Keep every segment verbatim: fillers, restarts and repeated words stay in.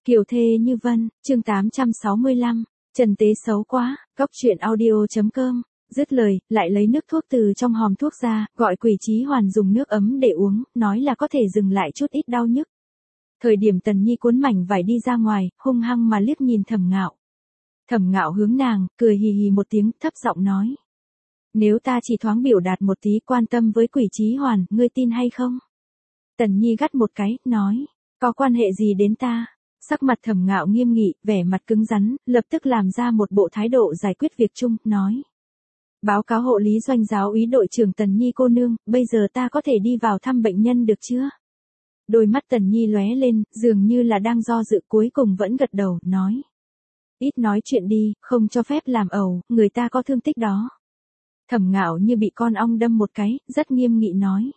Kiều thê như vân, chương tám trăm sáu mươi lăm, Trần Tế xấu quá, góc truyện audio.com, dứt lời, lại lấy nước thuốc từ trong hòm thuốc ra, gọi Quỷ Chí Hoàn dùng nước ấm để uống, nói là có thể dừng lại chút ít đau nhức. Thời điểm Tần Nhi cuốn mảnh vải đi ra ngoài, hung hăng mà liếc nhìn Thẩm Ngạo. Thẩm Ngạo hướng nàng, cười hì hì một tiếng, thấp giọng nói. Nếu ta chỉ thoáng biểu đạt một tí quan tâm với Quỷ Chí Hoàn, ngươi tin hay không? Tần Nhi gắt một cái, nói, có quan hệ gì đến ta? Sắc mặt Thẩm Ngạo nghiêm nghị, vẻ mặt cứng rắn, lập tức làm ra một bộ thái độ giải quyết việc chung, nói. Báo cáo hộ lý doanh giáo úy đội trưởng Tần Nhi cô nương, bây giờ ta có thể đi vào thăm bệnh nhân được chưa? Đôi mắt Tần Nhi lóe lên, dường như là đang do dự, cuối cùng vẫn gật đầu, nói. Ít nói chuyện đi, không cho phép làm ẩu, người ta có thương tích đó. Thẩm Ngạo như bị con ong đâm một cái, rất nghiêm nghị nói.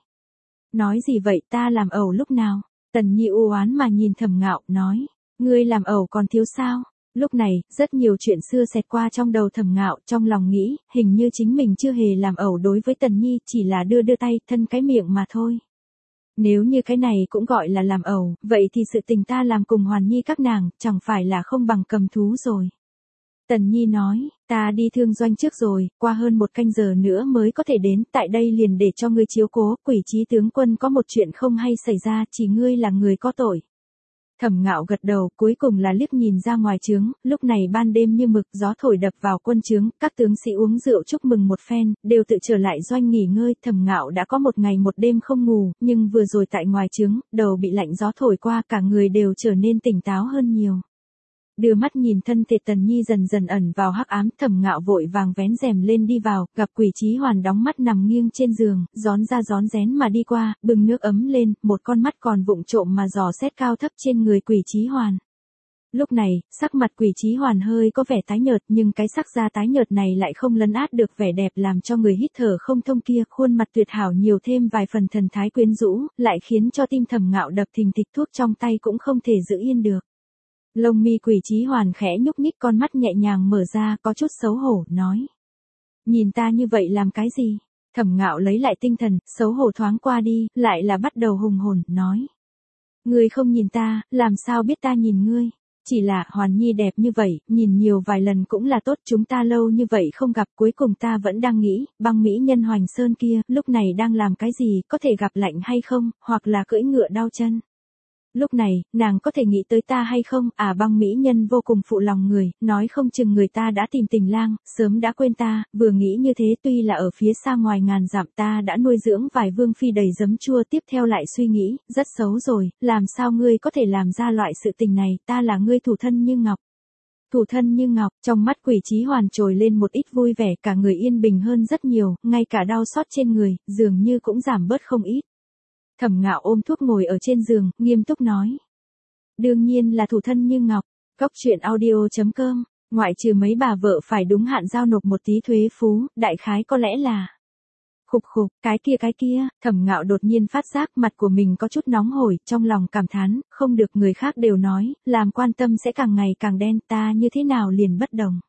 Nói gì vậy, ta làm ẩu lúc nào? Tần Nhi u oán mà nhìn Thẩm Ngạo, nói. Ngươi làm ẩu còn thiếu sao? Lúc này, rất nhiều chuyện xưa xẹt qua trong đầu Thẩm Ngạo, trong lòng nghĩ, hình như chính mình chưa hề làm ẩu đối với Tần Nhi, chỉ là đưa đưa tay, thân cái miệng mà thôi. Nếu như cái này cũng gọi là làm ẩu, vậy thì sự tình ta làm cùng Hoàn Nhi các nàng, chẳng phải là không bằng cầm thú rồi. Tần Nhi nói, ta đi thương doanh trước rồi, qua hơn một canh giờ nữa mới có thể đến, tại đây liền để cho ngươi chiếu cố, Quỷ Chí tướng quân có một chuyện không hay xảy ra, chỉ ngươi là người có tội. Thẩm Ngạo gật đầu, cuối cùng là liếc nhìn ra ngoài trướng, lúc này ban đêm như mực, gió thổi đập vào quân trướng, các tướng sĩ uống rượu chúc mừng một phen, đều tự trở lại doanh nghỉ ngơi, Thẩm Ngạo đã có một ngày một đêm không ngủ, nhưng vừa rồi tại ngoài trướng, đầu bị lạnh gió thổi qua, cả người đều trở nên tỉnh táo hơn nhiều. Đưa mắt nhìn thân thể Tần Nhi dần dần ẩn vào hắc ám, Thẩm Ngạo vội vàng vén rèm lên đi vào, gặp Quỷ Chí Hoàn đóng mắt nằm nghiêng trên giường, rón ra rón rén mà đi qua, bưng nước ấm lên, một con mắt còn vụng trộm mà dò xét cao thấp trên người Quỷ Chí Hoàn. Lúc này, sắc mặt Quỷ Chí Hoàn hơi có vẻ tái nhợt, nhưng cái sắc da tái nhợt này lại không lấn át được vẻ đẹp làm cho người hít thở không thông kia, khuôn mặt tuyệt hảo nhiều thêm vài phần thần thái quyến rũ, lại khiến cho tim Thẩm Ngạo đập thình thịch, thuốc trong tay cũng không thể giữ yên được. Lông mi Quỷ Chí Hoàn khẽ nhúc nhích, con mắt nhẹ nhàng mở ra, có chút xấu hổ, nói. Nhìn ta như vậy làm cái gì? Thẩm Ngạo lấy lại tinh thần, xấu hổ thoáng qua đi, lại là bắt đầu hùng hồn, nói. Ngươi không nhìn ta, làm sao biết ta nhìn ngươi? Chỉ là, Hoàn Nhi đẹp như vậy, nhìn nhiều vài lần cũng là tốt, chúng ta lâu như vậy không gặp, cuối cùng ta vẫn đang nghĩ, băng mỹ nhân Hoành Sơn kia, lúc này đang làm cái gì, có thể gặp lạnh hay không, hoặc là cưỡi ngựa đau chân. Lúc này, nàng có thể nghĩ tới ta hay không, à băng mỹ nhân vô cùng phụ lòng người, nói không chừng người ta đã tìm tình lang, sớm đã quên ta, vừa nghĩ như thế tuy là ở phía xa ngoài ngàn dặm ta đã nuôi dưỡng vài vương phi đầy giấm chua, tiếp theo lại suy nghĩ, rất xấu rồi, làm sao ngươi có thể làm ra loại sự tình này, ta là ngươi thủ thân như ngọc. Thủ thân như ngọc, trong mắt Quỷ Chí Hoàn trồi lên một ít vui vẻ, cả người yên bình hơn rất nhiều, ngay cả đau xót trên người, dường như cũng giảm bớt không ít. Thẩm Ngạo ôm thuốc ngồi ở trên giường, nghiêm túc nói. Đương nhiên là thủ thân như ngọc, góc truyện audio.com, ngoại trừ mấy bà vợ phải đúng hạn giao nộp một tí thuế phú, đại khái có lẽ là. Khục khục, cái kia cái kia, Thẩm Ngạo đột nhiên phát giác mặt của mình có chút nóng hổi, trong lòng cảm thán, không được, người khác đều nói, làm quan tâm sẽ càng ngày càng đen, ta như thế nào liền bất đồng.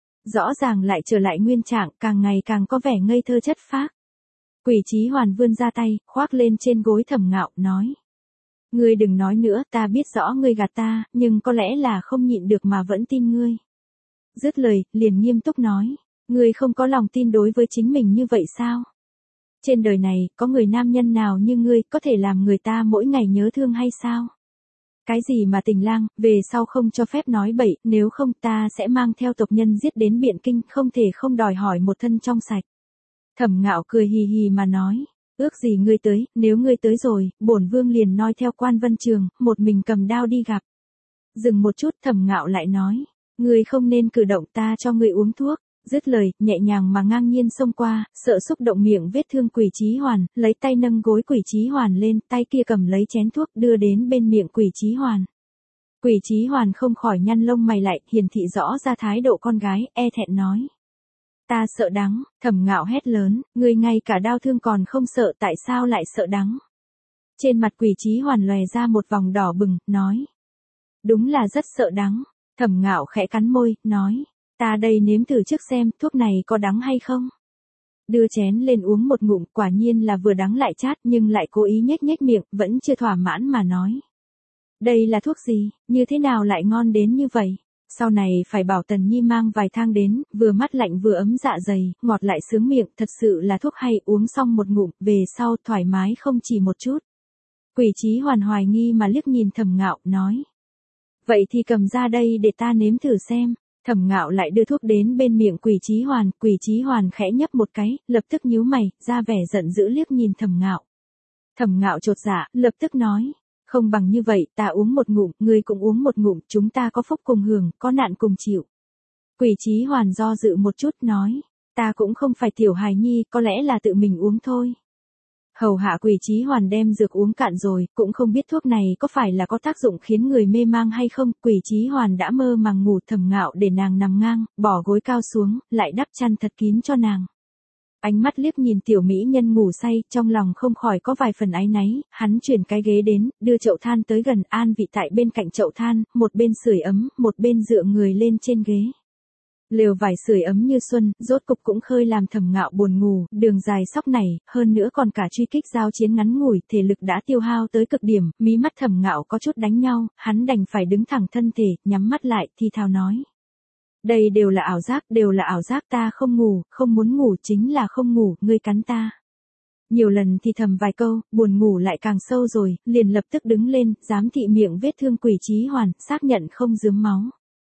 Rõ ràng lại trở lại nguyên trạng, càng ngày càng có vẻ ngây thơ chất phác. Quỷ Chí Hoàn vươn ra tay, khoác lên trên gối Thẩm Ngạo, nói. Ngươi đừng nói nữa, ta biết rõ ngươi gạt ta, nhưng có lẽ là không nhịn được mà vẫn tin ngươi. Dứt lời, liền nghiêm túc nói. Ngươi không có lòng tin đối với chính mình như vậy sao? Trên đời này, có người nam nhân nào như ngươi, có thể làm người ta mỗi ngày nhớ thương hay sao? Cái gì mà tình lang, về sau không cho phép nói bậy, nếu không ta sẽ mang theo tộc nhân giết đến Biện Kinh, không thể không đòi hỏi một thân trong sạch. Thẩm Ngạo cười hì hì mà nói, ước gì ngươi tới, nếu ngươi tới rồi, bổn vương liền noi theo Quan Vân Trường, một mình cầm đao đi gặp. Dừng một chút, Thẩm Ngạo lại nói, ngươi không nên cử động, ta cho ngươi uống thuốc. Dứt lời, nhẹ nhàng mà ngang nhiên xông qua, sợ xúc động miệng vết thương Quỷ Chí Hoàn, lấy tay nâng gối Quỷ Chí Hoàn lên, tay kia cầm lấy chén thuốc đưa đến bên miệng Quỷ Chí Hoàn. Quỷ Chí Hoàn không khỏi nhăn lông mày lại, hiển thị rõ ra thái độ con gái, e thẹn nói. Ta sợ đắng, Thẩm Ngạo hét lớn, ngươi ngay cả đau thương còn không sợ, tại sao lại sợ đắng? Trên mặt Quỷ Chí Hoàn lòe ra một vòng đỏ bừng, nói. Đúng là rất sợ đắng. Thẩm Ngạo khẽ cắn môi, nói. Ta đây nếm thử trước xem, thuốc này có đắng hay không? Đưa chén lên uống một ngụm, quả nhiên là vừa đắng lại chát, nhưng lại cố ý nhếch nhếch miệng, vẫn chưa thỏa mãn mà nói. Đây là thuốc gì, như thế nào lại ngon đến như vậy? Sau này phải bảo Tần Nhi mang vài thang đến, vừa mát lạnh vừa ấm dạ dày, ngọt lại sướng miệng, thật sự là thuốc hay, uống xong một ngụm, về sau thoải mái không chỉ một chút. Quỷ Chí Hoàn hoài nghi mà liếc nhìn Thẩm Ngạo, nói. Vậy thì cầm ra đây để ta nếm thử xem. Thẩm Ngạo lại đưa thuốc đến bên miệng Quỷ Chí Hoàn, Quỷ Chí Hoàn khẽ nhấp một cái, lập tức nhíu mày, ra vẻ giận dữ liếc nhìn Thẩm Ngạo. Thẩm Ngạo chột dạ, lập tức nói. Không bằng như vậy, ta uống một ngụm, ngươi cũng uống một ngụm, chúng ta có phúc cùng hưởng, có nạn cùng chịu. Quỷ Chí Hoàn do dự một chút nói, ta cũng không phải tiểu hài nhi, có lẽ là tự mình uống thôi. Hầu hạ Quỷ Chí Hoàn đem dược uống cạn rồi, cũng không biết thuốc này có phải là có tác dụng khiến người mê mang hay không, Quỷ Chí Hoàn đã mơ màng ngủ. Thẩm Ngạo để nàng nằm ngang, bỏ gối cao xuống, lại đắp chăn thật kín cho nàng. Ánh mắt liếc nhìn tiểu mỹ nhân ngủ say, trong lòng không khỏi có vài phần áy náy, hắn chuyển cái ghế đến, đưa chậu than tới gần, an vị tại bên cạnh chậu than, một bên sưởi ấm, một bên dựa người lên trên ghế. Lều vải sưởi ấm như xuân, rốt cục cũng khơi làm Thẩm Ngạo buồn ngủ, đường dài sóc này, hơn nữa còn cả truy kích giao chiến ngắn ngủi, thể lực đã tiêu hao tới cực điểm, mí mắt Thẩm Ngạo có chút đánh nhau, hắn đành phải đứng thẳng thân thể, nhắm mắt lại, thì thào nói. Đây đều là ảo giác, đều là ảo giác, ta không ngủ, không muốn ngủ, chính là không ngủ, ngươi cắn ta. Nhiều lần thì thầm vài câu, buồn ngủ lại càng sâu rồi, liền lập tức đứng lên, giám thị miệng vết thương Quỷ Chí Hoàn, xác nhận không rớm máu.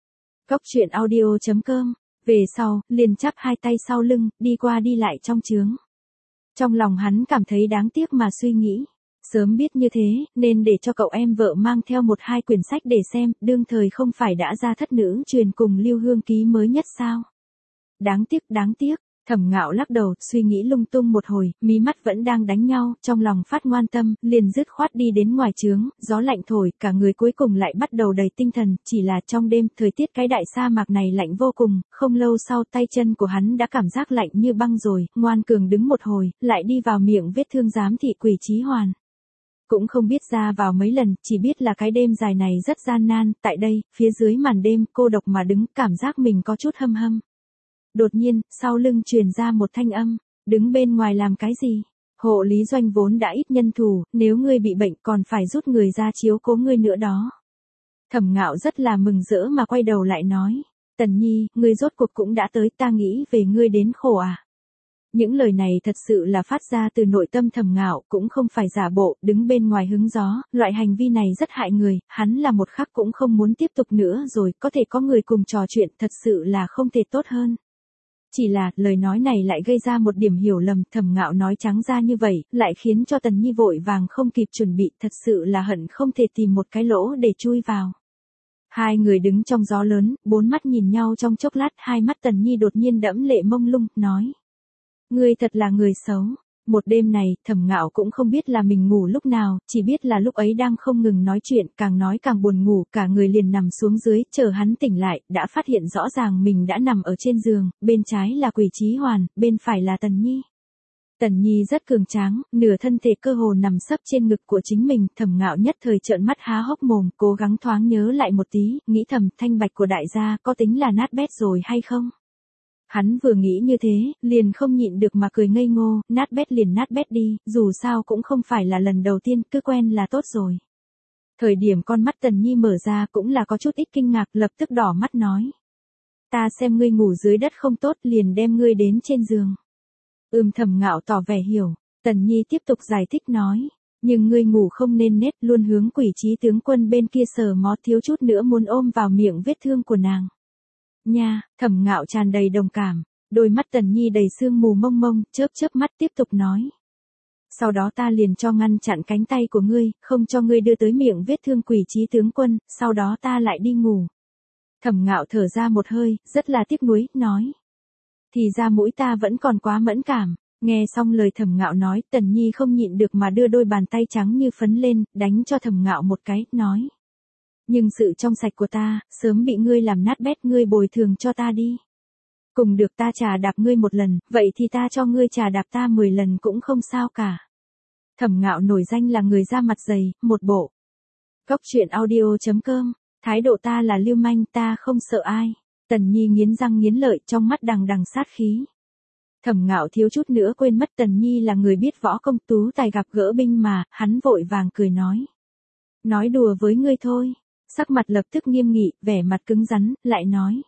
Cốc truyện audio chấm com, về sau, liền chắp hai tay sau lưng, đi qua đi lại trong chướng. Trong lòng hắn cảm thấy đáng tiếc mà suy nghĩ. Sớm biết như thế, nên để cho cậu em vợ mang theo một hai quyển sách để xem, đương thời không phải đã ra thất nữ truyền cùng Lưu Hương Ký mới nhất sao. Đáng tiếc, đáng tiếc, Thẩm Ngạo lắc đầu, suy nghĩ lung tung một hồi, mí mắt vẫn đang đánh nhau, trong lòng phát ngoan tâm, liền dứt khoát đi đến ngoài trướng, gió lạnh thổi, cả người cuối cùng lại bắt đầu đầy tinh thần, chỉ là trong đêm, thời tiết cái đại sa mạc này lạnh vô cùng, không lâu sau tay chân của hắn đã cảm giác lạnh như băng rồi, ngoan cường đứng một hồi, lại đi vào miệng vết thương giám thị Quỷ Chí Hoàn. Cũng không biết ra vào mấy lần, chỉ biết là cái đêm dài này rất gian nan, tại đây, phía dưới màn đêm, cô độc mà đứng, cảm giác mình có chút hâm hâm. Đột nhiên, sau lưng truyền ra một thanh âm, đứng bên ngoài làm cái gì? Hộ lý doanh vốn đã ít nhân thủ, nếu ngươi bị bệnh còn phải rút người ra chiếu cố ngươi nữa đó. Thẩm Ngạo rất là mừng rỡ mà quay đầu lại nói, Tần Nhi, ngươi rốt cuộc cũng đã tới, ta nghĩ về ngươi đến khổ à? Những lời này thật sự là phát ra từ nội tâm Thẩm Ngạo, cũng không phải giả bộ, đứng bên ngoài hứng gió, loại hành vi này rất hại người, hắn là một khắc cũng không muốn tiếp tục nữa rồi, có thể có người cùng trò chuyện, thật sự là không thể tốt hơn. Chỉ là, lời nói này lại gây ra một điểm hiểu lầm, Thẩm Ngạo nói trắng ra như vậy, lại khiến cho Tần Nhi vội vàng không kịp chuẩn bị, thật sự là hận không thể tìm một cái lỗ để chui vào. Hai người đứng trong gió lớn, bốn mắt nhìn nhau trong chốc lát, hai mắt Tần Nhi đột nhiên đẫm lệ mông lung, nói. Ngươi thật là người xấu. Một đêm này, Thẩm Ngạo cũng không biết là mình ngủ lúc nào, chỉ biết là lúc ấy đang không ngừng nói chuyện, càng nói càng buồn ngủ, cả người liền nằm xuống dưới, chờ hắn tỉnh lại, đã phát hiện rõ ràng mình đã nằm ở trên giường, bên trái là Quỷ Chí Hoàn, bên phải là Tần Nhi. Tần Nhi rất cường tráng, nửa thân thể cơ hồ nằm sấp trên ngực của chính mình, Thẩm Ngạo nhất thời trợn mắt há hốc mồm, cố gắng thoáng nhớ lại một tí, nghĩ thầm, thanh bạch của đại gia, có tính là nát bét rồi hay không? Hắn vừa nghĩ như thế, liền không nhịn được mà cười ngây ngô, nát bét liền nát bét đi, dù sao cũng không phải là lần đầu tiên, cứ quen là tốt rồi. Thời điểm con mắt Tần Nhi mở ra cũng là có chút ít kinh ngạc, lập tức đỏ mắt nói. Ta xem ngươi ngủ dưới đất không tốt, liền đem ngươi đến trên giường. Ừm, Thẩm Ngạo tỏ vẻ hiểu, Tần Nhi tiếp tục giải thích nói. Nhưng ngươi ngủ không nên nết, luôn hướng Quỷ Chí tướng quân bên kia sờ mó, thiếu chút nữa muốn ôm vào miệng vết thương của nàng. Nha, Thẩm Ngạo tràn đầy đồng cảm, đôi mắt Tần Nhi đầy sương mù mông mông, chớp chớp mắt tiếp tục nói. Sau đó ta liền cho ngăn chặn cánh tay của ngươi, không cho ngươi đưa tới miệng vết thương Quỷ Chí tướng quân, sau đó ta lại đi ngủ. Thẩm Ngạo thở ra một hơi, rất là tiếc nuối, nói. Thì ra mũi ta vẫn còn quá mẫn cảm. Nghe xong lời Thẩm Ngạo nói, Tần Nhi không nhịn được mà đưa đôi bàn tay trắng như phấn lên, đánh cho Thẩm Ngạo một cái, nói. Nhưng sự trong sạch của ta, sớm bị ngươi làm nát bét, ngươi bồi thường cho ta đi. Cùng được ta trà đạp ngươi một lần, vậy thì ta cho ngươi trà đạp ta mười lần cũng không sao cả. Thẩm Ngạo nổi danh là người da mặt dày, một bộ. Cốc truyện audio chấm com, thái độ ta là lưu manh, ta không sợ ai. Tần Nhi nghiến răng nghiến lợi, trong mắt đằng đằng sát khí. Thẩm Ngạo thiếu chút nữa quên mất Tần Nhi là người biết võ công, tú tài gặp gỡ binh mà, hắn vội vàng cười nói. Nói đùa với ngươi thôi. Sắc mặt lập tức nghiêm nghị, vẻ mặt cứng rắn, lại nói.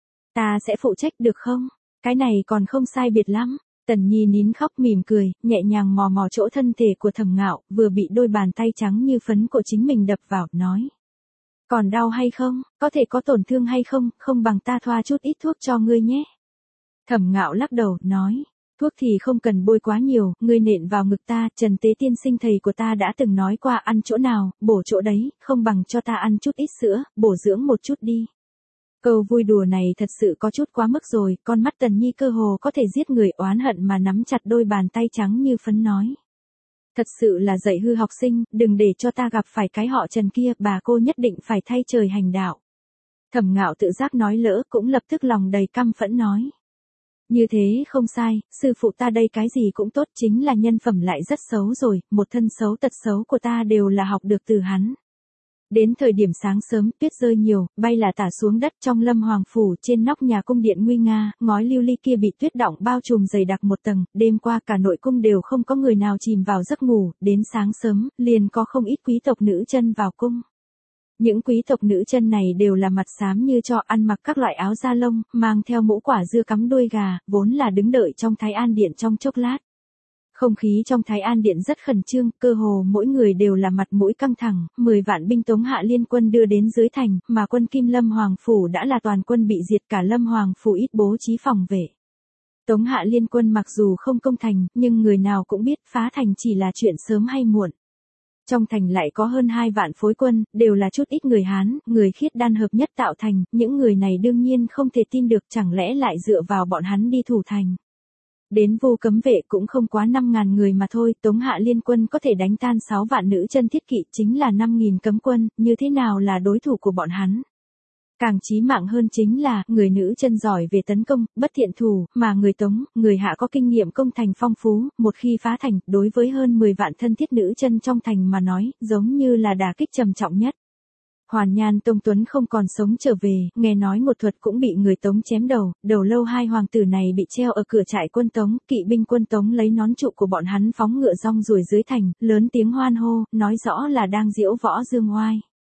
Ta sẽ phụ trách được không? Cái này còn không sai biệt lắm. Tần Nhi nín khóc mỉm cười, nhẹ nhàng mò mò chỗ thân thể của Thẩm Ngạo, vừa bị đôi bàn tay trắng như phấn của chính mình đập vào, nói. Còn đau hay không, có thể có tổn thương hay không, không bằng ta thoa chút ít thuốc cho ngươi nhé. Thẩm Ngạo lắc đầu, nói. Thuốc thì không cần bôi quá nhiều, ngươi nện vào ngực ta, Trần Tế tiên sinh thầy của ta đã từng nói qua ăn chỗ nào, bổ chỗ đấy, không bằng cho ta ăn chút ít sữa, bổ dưỡng một chút đi. Câu vui đùa này thật sự có chút quá mức rồi, con mắt Tần Nhi cơ hồ có thể giết người, oán hận mà nắm chặt đôi bàn tay trắng như phấn nói. Thật sự là dạy hư học sinh, đừng để cho ta gặp phải cái họ Trần kia, bà cô nhất định phải thay trời hành đạo. Thẩm Ngạo tự giác nói lỡ cũng lập tức lòng đầy căm phẫn nói. Như thế không sai, sư phụ ta đây cái gì cũng tốt, chính là nhân phẩm lại rất xấu rồi, một thân xấu tật xấu của ta đều là học được từ hắn. Đến thời điểm sáng sớm, tuyết rơi nhiều, bay là tả xuống đất trong Lâm Hoàng phủ, trên nóc nhà cung điện nguy nga, ngói lưu ly kia bị tuyết đọng bao trùm dày đặc một tầng, đêm qua cả nội cung đều không có người nào chìm vào giấc ngủ, đến sáng sớm, liền có không ít quý tộc nữ chân vào cung. Những quý tộc nữ chân này đều là mặt xám như cho, ăn mặc các loại áo da lông, mang theo mũ quả dưa cắm đuôi gà, vốn là đứng đợi trong Thái An Điện trong chốc lát. Không khí trong Thái An Điện rất khẩn trương, cơ hồ mỗi người đều là mặt mũi căng thẳng, mười vạn binh Tống Hạ Liên quân đưa đến dưới thành, mà quân Kim Lâm Hoàng phủ đã là toàn quân bị diệt, cả Lâm Hoàng phủ ít bố trí phòng vệ. Tống Hạ Liên quân mặc dù không công thành, nhưng người nào cũng biết phá thành chỉ là chuyện sớm hay muộn. Trong thành lại có hơn hai vạn phối quân, đều là chút ít người Hán, người khiết đan hợp nhất tạo thành, những người này đương nhiên không thể tin được, chẳng lẽ lại dựa vào bọn hắn đi thủ thành. Đến Vô Cấm vệ cũng không quá năm ngàn người mà thôi, Tống Hạ Liên quân có thể đánh tan sáu vạn nữ chân thiết kỵ, chính là năm nghìn cấm quân, như thế nào là đối thủ của bọn hắn. Càng chí mạng hơn chính là, người nữ chân giỏi về tấn công, bất thiện thủ, mà người Tống, người Hạ có kinh nghiệm công thành phong phú, một khi phá thành, đối với hơn mười vạn thân thiết nữ chân trong thành mà nói, giống như là đả kích trầm trọng nhất. Hoàn Nhan Tông Tuấn không còn sống trở về, nghe nói một thuật cũng bị người Tống chém đầu, đầu lâu hai hoàng tử này bị treo ở cửa trại quân Tống, kỵ binh quân Tống lấy nón trụ của bọn hắn phóng ngựa rong ruổi dưới thành, lớn tiếng hoan hô, nói rõ là đang diễu võ dương oai.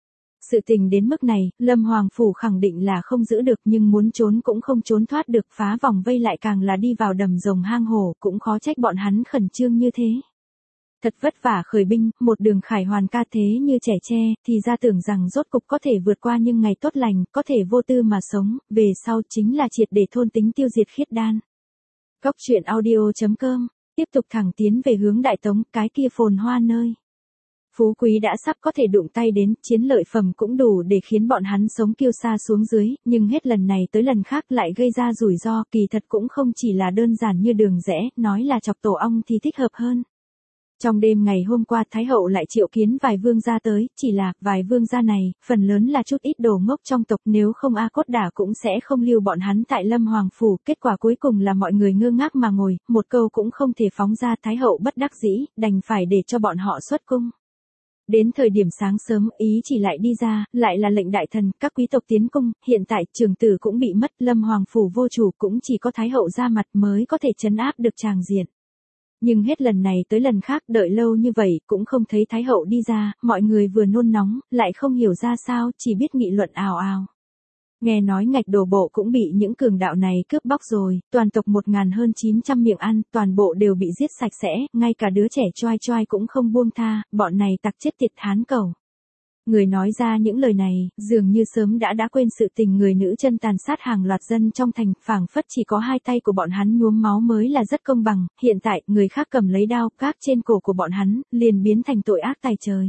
Sự tình đến mức này, Lâm Hoàng phủ khẳng định là không giữ được, nhưng muốn trốn cũng không trốn thoát được, phá vòng vây lại càng là đi vào đầm rồng hang hổ, cũng khó trách bọn hắn khẩn trương như thế. Thật vất vả khởi binh, một đường khải hoàn ca thế như trẻ tre, thì ra tưởng rằng rốt cục có thể vượt qua những ngày tốt lành, có thể vô tư mà sống, về sau chính là triệt để thôn tính tiêu diệt khiết đan. Góc truyện audio chấm com, tiếp tục thẳng tiến về hướng Đại Tống, cái kia phồn hoa nơi. Phú quý đã sắp có thể đụng tay đến, chiến lợi phẩm cũng đủ để khiến bọn hắn sống kiêu sa xuống dưới, nhưng hết lần này tới lần khác lại gây ra rủi ro, kỳ thật cũng không chỉ là đơn giản như đường rẽ, nói là chọc tổ ong thì thích hợp hơn. Trong đêm ngày hôm qua Thái hậu lại triệu kiến vài vương gia tới, chỉ là, vài vương gia này, phần lớn là chút ít đồ ngốc trong tộc, nếu không A Cốt Đả cũng sẽ không lưu bọn hắn tại Lâm Hoàng phủ, kết quả cuối cùng là mọi người ngơ ngác mà ngồi, một câu cũng không thể phóng ra, Thái hậu bất đắc dĩ, đành phải để cho bọn họ xuất cung. Đến thời điểm sáng sớm, ý chỉ lại đi ra, lại là lệnh đại thần, các quý tộc tiến cung, hiện tại trường tử cũng bị mất, Lâm Hoàng phủ vô chủ, cũng chỉ có Thái hậu ra mặt mới có thể trấn áp được tràng diện. Nhưng hết lần này tới lần khác, đợi lâu như vậy, cũng không thấy Thái hậu đi ra, mọi người vừa nôn nóng, lại không hiểu ra sao, chỉ biết nghị luận ào ào. Nghe nói Ngạch Đồ Bộ cũng bị những cường đạo này cướp bóc rồi, toàn tộc một ngàn hơn chín trăm miệng ăn, toàn bộ đều bị giết sạch sẽ, ngay cả đứa trẻ choai choai cũng không buông tha, bọn này tặc chết tiệt Hán cầu. Người nói ra những lời này, dường như sớm đã đã quên sự tình người nữ chân tàn sát hàng loạt dân trong thành, phảng phất chỉ có hai tay của bọn hắn nhuốm máu mới là rất công bằng, hiện tại, người khác cầm lấy đao, gác trên cổ của bọn hắn, liền biến thành tội ác tày trời.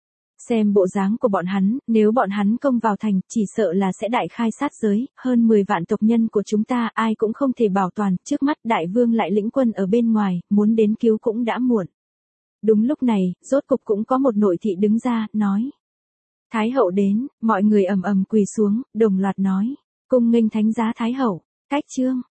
Xem bộ dáng của bọn hắn, nếu bọn hắn công vào thành, chỉ sợ là sẽ đại khai sát giới, hơn mười vạn tộc nhân của chúng ta, ai cũng không thể bảo toàn, trước mắt đại vương lại lĩnh quân ở bên ngoài, muốn đến cứu cũng đã muộn. Đúng lúc này, rốt cục cũng có một nội thị đứng ra, nói. Thái hậu đến, mọi người ầm ầm quỳ xuống, đồng loạt nói, cung nghênh thánh giá Thái hậu, cách chương.